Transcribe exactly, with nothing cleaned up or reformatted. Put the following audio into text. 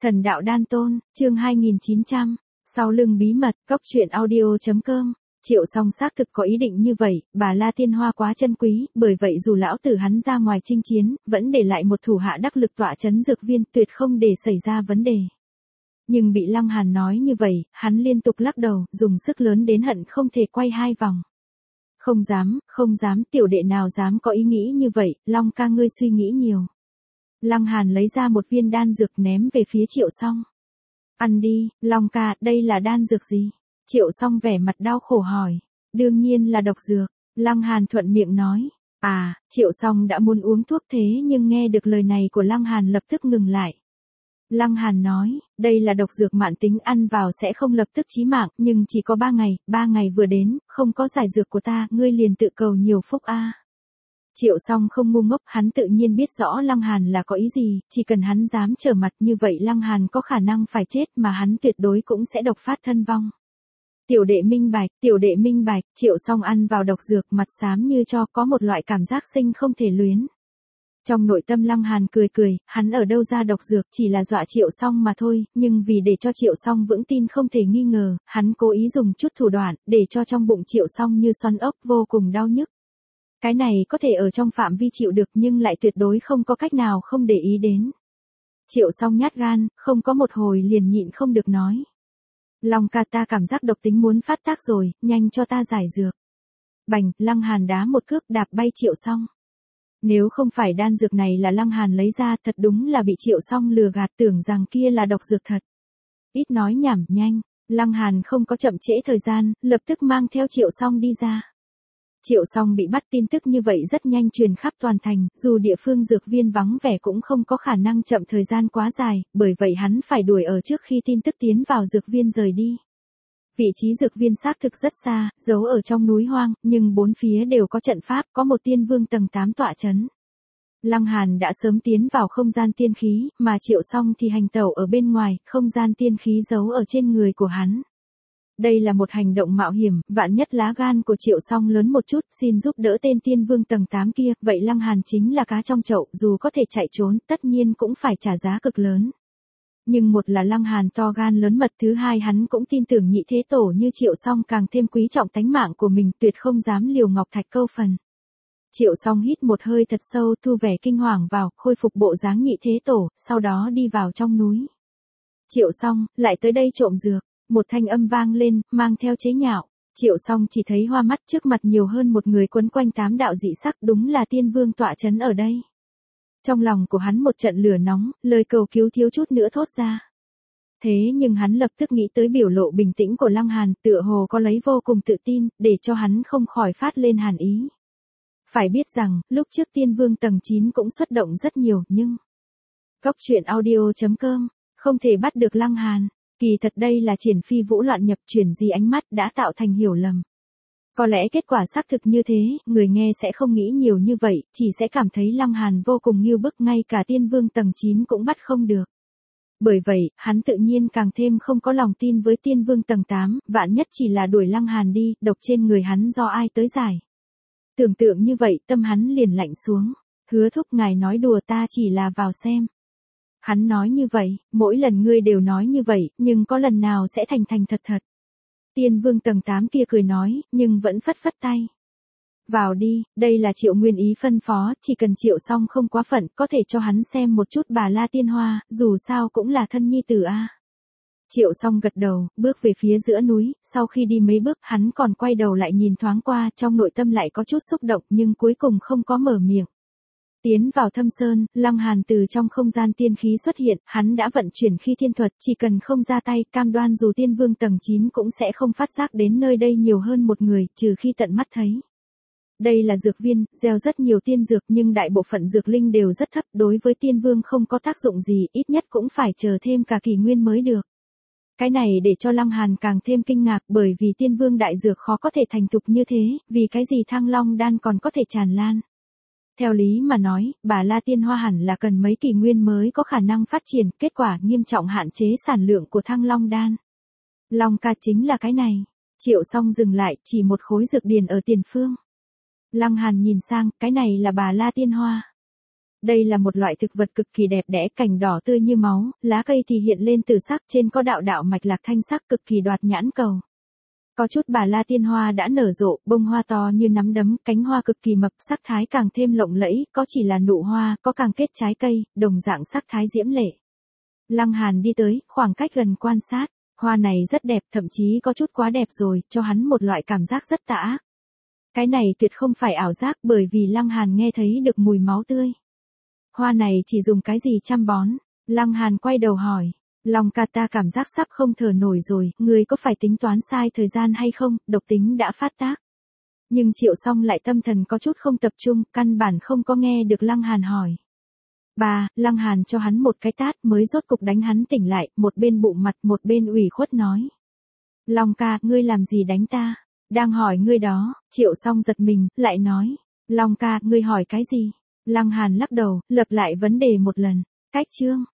Thần đạo đan tôn, chương hai nghìn chín trăm, sau lưng bí mật, cóc truyện audio chấm com. Triệu Song xác thực có ý định như vậy, bà La Tiên Hoa quá chân quý, bởi vậy dù lão tử hắn ra ngoài chinh chiến, vẫn để lại một thủ hạ đắc lực tọa chấn dược viên, tuyệt không để xảy ra vấn đề. Nhưng bị Lăng Hàn nói như vậy, hắn liên tục lắc đầu, dùng sức lớn đến hận không thể quay hai vòng. Không dám, không dám, tiểu đệ nào dám có ý nghĩ như vậy, Long ca ngươi suy nghĩ nhiều. Lăng Hàn lấy ra một viên đan dược ném về phía Triệu Song. Ăn đi, Long ca, đây là đan dược gì? Triệu Song vẻ mặt đau khổ hỏi. Đương nhiên là độc dược. Lăng Hàn thuận miệng nói. À, Triệu Song đã muốn uống thuốc thế nhưng nghe được lời này của Lăng Hàn lập tức ngừng lại. Lăng Hàn nói, đây là độc dược mãn tính, ăn vào sẽ không lập tức chí mạng, nhưng chỉ có ba ngày, ba ngày vừa đến, không có giải dược của ta, ngươi liền tự cầu nhiều phúc a. Triệu Song không ngu ngốc, hắn tự nhiên biết rõ Lăng Hàn là có ý gì, chỉ cần hắn dám trở mặt như vậy Lăng Hàn có khả năng phải chết mà hắn tuyệt đối cũng sẽ độc phát thân vong. Tiểu đệ minh bạch, tiểu đệ minh bạch, Triệu Song ăn vào độc dược mặt xám như cho, có một loại cảm giác sinh không thể luyến. Trong nội tâm Lăng Hàn cười cười, hắn ở đâu ra độc dược, chỉ là dọa Triệu Song mà thôi, nhưng vì để cho Triệu Song vững tin không thể nghi ngờ, hắn cố ý dùng chút thủ đoạn, để cho trong bụng Triệu Song như xoắn ốc vô cùng đau nhức. Cái này có thể ở trong phạm vi chịu được nhưng lại tuyệt đối không có cách nào không để ý đến. Triệu Song nhát gan, không có một hồi liền nhịn không được nói. Long ca, ta cảm giác độc tính muốn phát tác rồi, nhanh cho ta giải dược. Bành, Lăng Hàn đá một cước đạp bay Triệu Song. Nếu không phải đan dược này là Lăng Hàn lấy ra, thật đúng là bị Triệu Song lừa gạt, tưởng rằng kia là độc dược thật. Ít nói nhảm, nhanh. Lăng Hàn không có chậm trễ thời gian, lập tức mang theo Triệu Song đi ra. Triệu Song bị bắt, tin tức như vậy rất nhanh truyền khắp toàn thành, dù địa phương dược viên vắng vẻ cũng không có khả năng chậm thời gian quá dài, bởi vậy hắn phải đuổi ở trước khi tin tức tiến vào dược viên rời đi. Vị trí dược viên xác thực rất xa, giấu ở trong núi hoang, nhưng bốn phía đều có trận pháp, có một tiên vương tầng tám tọa chấn. Lăng Hàn đã sớm tiến vào không gian tiên khí, mà Triệu Song thì hành tẩu ở bên ngoài, không gian tiên khí giấu ở trên người của hắn. Đây là một hành động mạo hiểm, vạn nhất lá gan của Triệu Song lớn một chút, xin giúp đỡ tên tiên vương tầng tám kia, vậy Lăng Hàn chính là cá trong chậu, dù có thể chạy trốn, tất nhiên cũng phải trả giá cực lớn. Nhưng một là Lăng Hàn to gan lớn mật, thứ hai hắn cũng tin tưởng nhị thế tổ như Triệu Song càng thêm quý trọng tánh mạng của mình, tuyệt không dám liều ngọc thạch câu phần. Triệu Song hít một hơi thật sâu, thu vẻ kinh hoàng vào, khôi phục bộ dáng nhị thế tổ, sau đó đi vào trong núi. Triệu Song, lại tới đây trộm dược. Một thanh âm vang lên, mang theo chế nhạo. Triệu Song chỉ thấy hoa mắt, trước mặt nhiều hơn một người quấn quanh tám đạo dị sắc, đúng là tiên vương tọa chấn ở đây. Trong lòng của hắn một trận lửa nóng, lời cầu cứu thiếu chút nữa thốt ra. Thế nhưng hắn lập tức nghĩ tới biểu lộ bình tĩnh của Lăng Hàn, tựa hồ có lấy vô cùng tự tin, để cho hắn không khỏi phát lên hàn ý. Phải biết rằng, lúc trước tiên vương tầng chín cũng xuất động rất nhiều, nhưng... Cóc truyện audio chấm com, không thể bắt được Lăng Hàn. Kỳ thật đây là triển phi vũ loạn nhập, chuyển di ánh mắt đã tạo thành hiểu lầm. Có lẽ kết quả xác thực như thế, người nghe sẽ không nghĩ nhiều như vậy, chỉ sẽ cảm thấy Lăng Hàn vô cùng nghiêu bức, ngay cả tiên vương tầng chín cũng bắt không được. Bởi vậy, hắn tự nhiên càng thêm không có lòng tin với tiên vương tầng tám, vạn nhất chỉ là đuổi Lăng Hàn đi, độc trên người hắn do ai tới giải. Tưởng tượng như vậy, tâm hắn liền lạnh xuống. Hứa thúc, ngài nói đùa, ta chỉ là vào xem. Hắn nói như vậy, mỗi lần ngươi đều nói như vậy, nhưng có lần nào sẽ thành thành thật thật. Tiên vương tầng tám kia cười nói, nhưng vẫn phất phất tay. Vào đi, đây là Triệu Nguyên ý phân phó, chỉ cần Triệu Song không quá phận, có thể cho hắn xem một chút bà La Tiên Hoa, dù sao cũng là thân nhi tử a. Triệu Song gật đầu, bước về phía giữa núi, sau khi đi mấy bước, hắn còn quay đầu lại nhìn thoáng qua, trong nội tâm lại có chút xúc động, nhưng cuối cùng không có mở miệng. Tiến vào thâm sơn, Lăng Hàn từ trong không gian tiên khí xuất hiện, hắn đã vận chuyển khi thiên thuật, chỉ cần không ra tay, cam đoan dù tiên vương tầng chín cũng sẽ không phát giác đến nơi đây nhiều hơn một người, trừ khi tận mắt thấy. Đây là dược viên, gieo rất nhiều tiên dược nhưng đại bộ phận dược linh đều rất thấp, đối với tiên vương không có tác dụng gì, ít nhất cũng phải chờ thêm cả kỷ nguyên mới được. Cái này để cho Lăng Hàn càng thêm kinh ngạc, bởi vì tiên vương đại dược khó có thể thành thục như thế, vì cái gì Thăng Long đan còn có thể tràn lan. Theo lý mà nói, bà La Tiên Hoa hẳn là cần mấy kỷ nguyên mới có khả năng phát triển, kết quả nghiêm trọng hạn chế sản lượng của Thăng Long đan. Long ca, chính là cái này. Triệu Song dừng lại, chỉ một khối dược điền ở tiền phương. Lăng Hàn nhìn sang, cái này là bà La Tiên Hoa. Đây là một loại thực vật cực kỳ đẹp đẽ, cành đỏ tươi như máu, lá cây thì hiện lên từ sắc, trên có đạo đạo mạch lạc thanh sắc cực kỳ đoạt nhãn cầu. Có chút bà la tiên hoa đã nở rộ, bông hoa to như nắm đấm, cánh hoa cực kỳ mập, sắc thái càng thêm lộng lẫy, có chỉ là nụ hoa, có càng kết trái cây, đồng dạng sắc thái diễm lệ. Lăng Hàn đi tới, khoảng cách gần quan sát, hoa này rất đẹp, thậm chí có chút quá đẹp rồi, cho hắn một loại cảm giác rất tà ác. Cái này tuyệt không phải ảo giác, bởi vì Lăng Hàn nghe thấy được mùi máu tươi. Hoa này chỉ dùng cái gì chăm bón? Lăng Hàn quay đầu hỏi. Long ca, ta cảm giác sắp không thở nổi rồi, ngươi có phải tính toán sai thời gian hay không, độc tính đã phát tác. Nhưng Triệu Song lại tâm thần có chút không tập trung, căn bản không có nghe được Lăng Hàn hỏi. Bà, Lăng Hàn cho hắn một cái tát mới rốt cục đánh hắn tỉnh lại, một bên bụng mặt một bên ủy khuất nói. Long ca, ngươi làm gì đánh ta? Đang hỏi ngươi đó, Triệu Song giật mình, lại nói. Long ca, ngươi hỏi cái gì? Lăng Hàn lắc đầu, lặp lại vấn đề một lần. Cách chương.